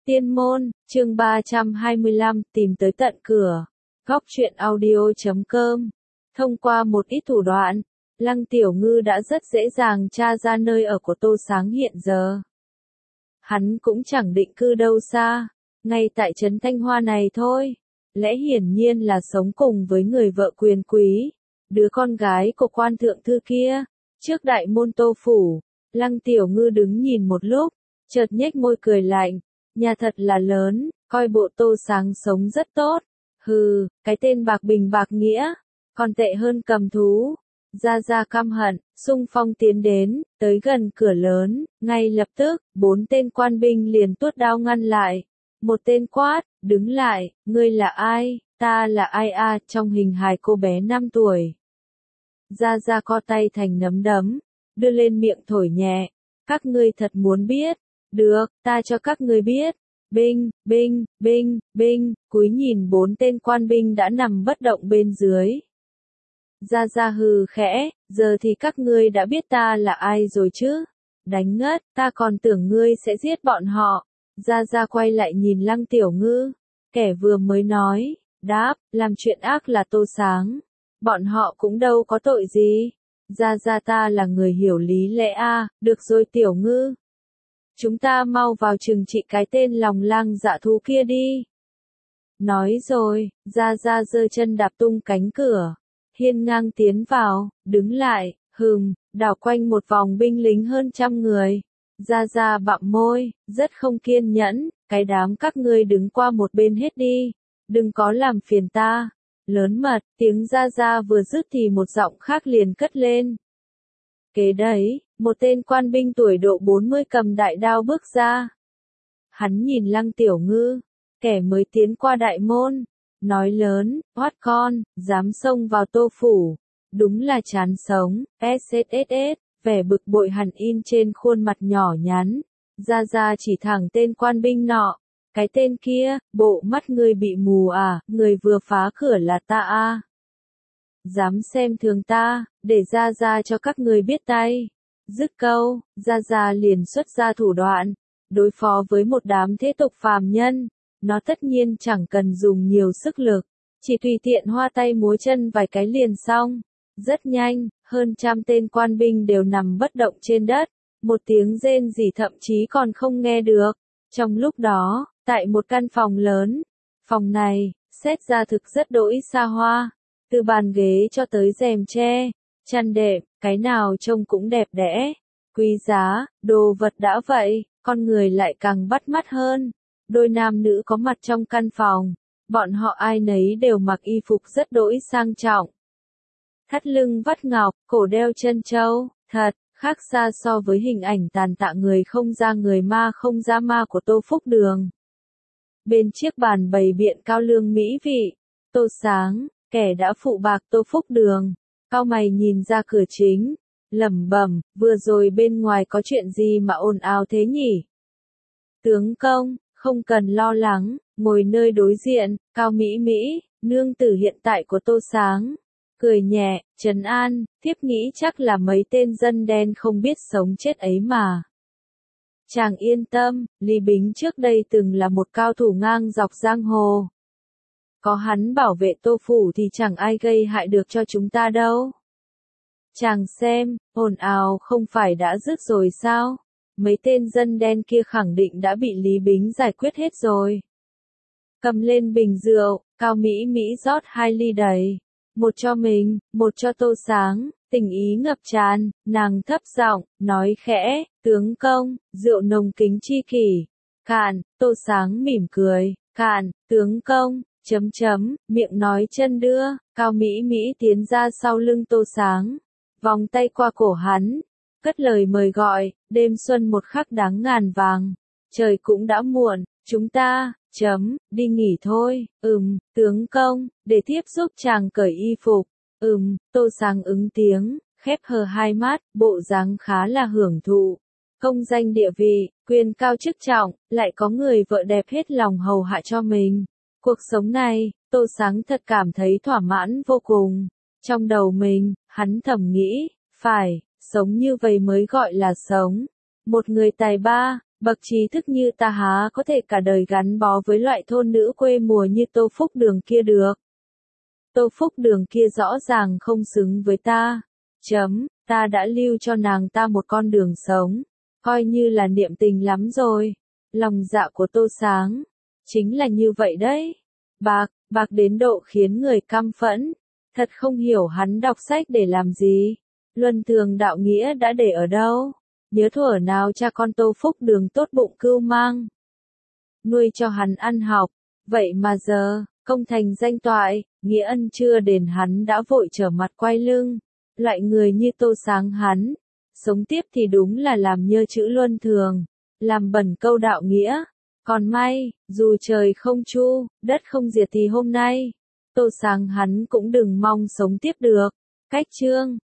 Tiên môn, chương 325, tìm tới tận cửa. Góc truyện audio.com. Thông qua một ít thủ đoạn, Lăng Tiểu Ngư đã rất dễ dàng tra ra nơi ở của Tô Sáng hiện giờ. Hắn cũng chẳng định cư đâu xa, ngay tại trấn Thanh Hoa này thôi. Lẽ hiển nhiên là sống cùng với người vợ quyền quý, đứa con gái của quan thượng thư kia. Trước đại môn Tô phủ, Lăng Tiểu Ngư đứng nhìn một lúc, chợt nhếch môi cười lạnh. Nhà thật là lớn, coi bộ Tô Sáng sống rất tốt. Hừ, cái tên bạc bình bạc nghĩa, còn tệ hơn cầm thú. Gia Gia căm hận, xung phong tiến đến, tới gần cửa lớn, ngay lập tức, 4 tên quan binh liền tuốt đao ngăn lại. Một tên quát, đứng lại, ngươi là ai, ta là ai a, trong hình hài cô bé 5 tuổi. Gia Gia co tay thành nắm đấm, đưa lên miệng thổi nhẹ, các ngươi thật muốn biết. Được, ta cho các ngươi biết. Binh, binh, binh, binh, cúi nhìn 4 tên quan binh đã nằm bất động bên dưới. Gia Gia hừ khẽ, giờ thì các ngươi đã biết ta là ai rồi chứ? Đánh ngất, ta còn tưởng ngươi sẽ giết bọn họ. Gia Gia quay lại nhìn Lăng Tiểu Ngư, kẻ vừa mới nói, đáp, làm chuyện ác là Tô Sáng. Bọn họ cũng đâu có tội gì. Gia Gia ta là người hiểu lý lẽ a, được rồi Tiểu Ngư. Chúng ta mau vào trừng trị cái tên lòng lang dạ thú kia đi. Nói rồi, Gia Gia giơ chân đạp tung cánh cửa. Hiên ngang tiến vào, đứng lại, đảo quanh một vòng binh lính hơn 100 người. Gia Gia bặm môi, rất không kiên nhẫn, cái đám các ngươi đứng qua một bên hết đi. Đừng có làm phiền ta. Lớn mật, tiếng Gia Gia vừa dứt thì một giọng khác liền cất lên. Kế đấy, một tên quan binh tuổi độ 40 cầm đại đao bước ra. Hắn nhìn Lăng Tiểu Ngư, kẻ mới tiến qua đại môn, nói lớn, hoát con, dám xông vào Tô phủ, đúng là chán sống, SSSS, vẻ bực bội hẳn in trên khuôn mặt nhỏ nhắn. Gia Gia chỉ thẳng tên quan binh nọ, cái tên kia, bộ mắt ngươi bị mù à, người vừa phá cửa là ta à. Dám xem thường ta, để Gia Gia cho các người biết tay. Dứt câu, Gia Gia liền xuất ra thủ đoạn, đối phó với một đám thế tục phàm nhân, nó tất nhiên chẳng cần dùng nhiều sức lực, chỉ tùy tiện hoa tay múa chân vài cái liền xong. Rất nhanh, hơn 100 tên quan binh đều nằm bất động trên đất, một tiếng rên rỉ thậm chí còn không nghe được. Trong lúc đó, tại một căn phòng lớn, phòng này, xét ra thực rất đỗi xa hoa. Từ bàn ghế cho tới rèm tre, chăn đệm, cái nào trông cũng đẹp đẽ, quý giá, đồ vật đã vậy, con người lại càng bắt mắt hơn. Đôi nam nữ có mặt trong căn phòng, bọn họ ai nấy đều mặc y phục rất đỗi sang trọng. Thắt lưng vắt ngọc, cổ đeo chân châu, thật, khác xa so với hình ảnh tàn tạ người không ra người ma không ra ma của Tô Phúc Đường. Bên chiếc bàn bày biện cao lương mỹ vị, Tô Sáng, kẻ đã phụ bạc Tô Phúc Đường, cau mày nhìn ra cửa chính, lẩm bẩm, vừa rồi bên ngoài có chuyện gì mà ồn ào thế nhỉ? Tướng công, không cần lo lắng, ngồi nơi đối diện, Cao Mỹ Mỹ, nương tử hiện tại của Tô Sáng, cười nhẹ, trấn an, thiếp nghĩ chắc là mấy tên dân đen không biết sống chết ấy mà. Chàng yên tâm, Lý Bính trước đây từng là một cao thủ ngang dọc giang hồ. Có hắn bảo vệ Tô phủ thì chẳng ai gây hại được cho chúng ta đâu. Chàng xem, ồn ào không phải đã dứt rồi sao? Mấy tên dân đen kia khẳng định đã bị Lý Bính giải quyết hết rồi. Cầm lên bình rượu, Cao Mỹ Mỹ rót 2 ly đầy. Một cho mình, một cho Tô Sáng, tình ý ngập tràn, nàng thấp giọng, nói khẽ, tướng công, rượu nồng kính chi kỷ. Cạn, Tô Sáng mỉm cười, cạn, tướng công. Miệng nói chân đưa, Cao Mỹ Mỹ tiến ra sau lưng Tô Sáng, vòng tay qua cổ hắn, cất lời mời gọi, đêm xuân một khắc đáng ngàn vàng, trời cũng đã muộn, chúng ta, đi nghỉ thôi, tướng công, để thiếp giúp chàng cởi y phục, Tô Sáng ứng tiếng, khép hờ hai mắt, bộ dáng khá là hưởng thụ, công danh địa vị, quyền cao chức trọng, lại có người vợ đẹp hết lòng hầu hạ cho mình. Cuộc sống này, Tô Sáng thật cảm thấy thỏa mãn vô cùng. Trong đầu mình, hắn thầm nghĩ, phải, sống như vậy mới gọi là sống. Một người tài ba, Bậc trí thức như ta há có thể cả đời gắn bó với loại thôn nữ quê mùa như Tô Phúc Đường kia được. Tô Phúc Đường kia rõ ràng không xứng với ta. Ta đã lưu cho nàng ta một con đường sống, coi như là niệm tình lắm rồi. Lòng dạ của Tô Sáng, chính là như vậy đấy. Bạc đến độ khiến người căm phẫn. Thật không hiểu hắn đọc sách để làm gì. Luân thường đạo nghĩa đã để ở đâu. Nhớ thuở nào cha con Tô Phúc Đường tốt bụng cưu mang, nuôi cho hắn ăn học. Vậy mà giờ, công thành danh toại, nghĩa ân chưa đền hắn đã vội trở mặt quay lưng. Loại người như Tô Sáng hắn, sống tiếp thì đúng là làm nhơ chữ luân thường, làm bẩn câu đạo nghĩa. Còn may, dù trời không chu, đất không diệt thì hôm nay, Tô Sáng hắn cũng đừng mong sống tiếp được. Cách chương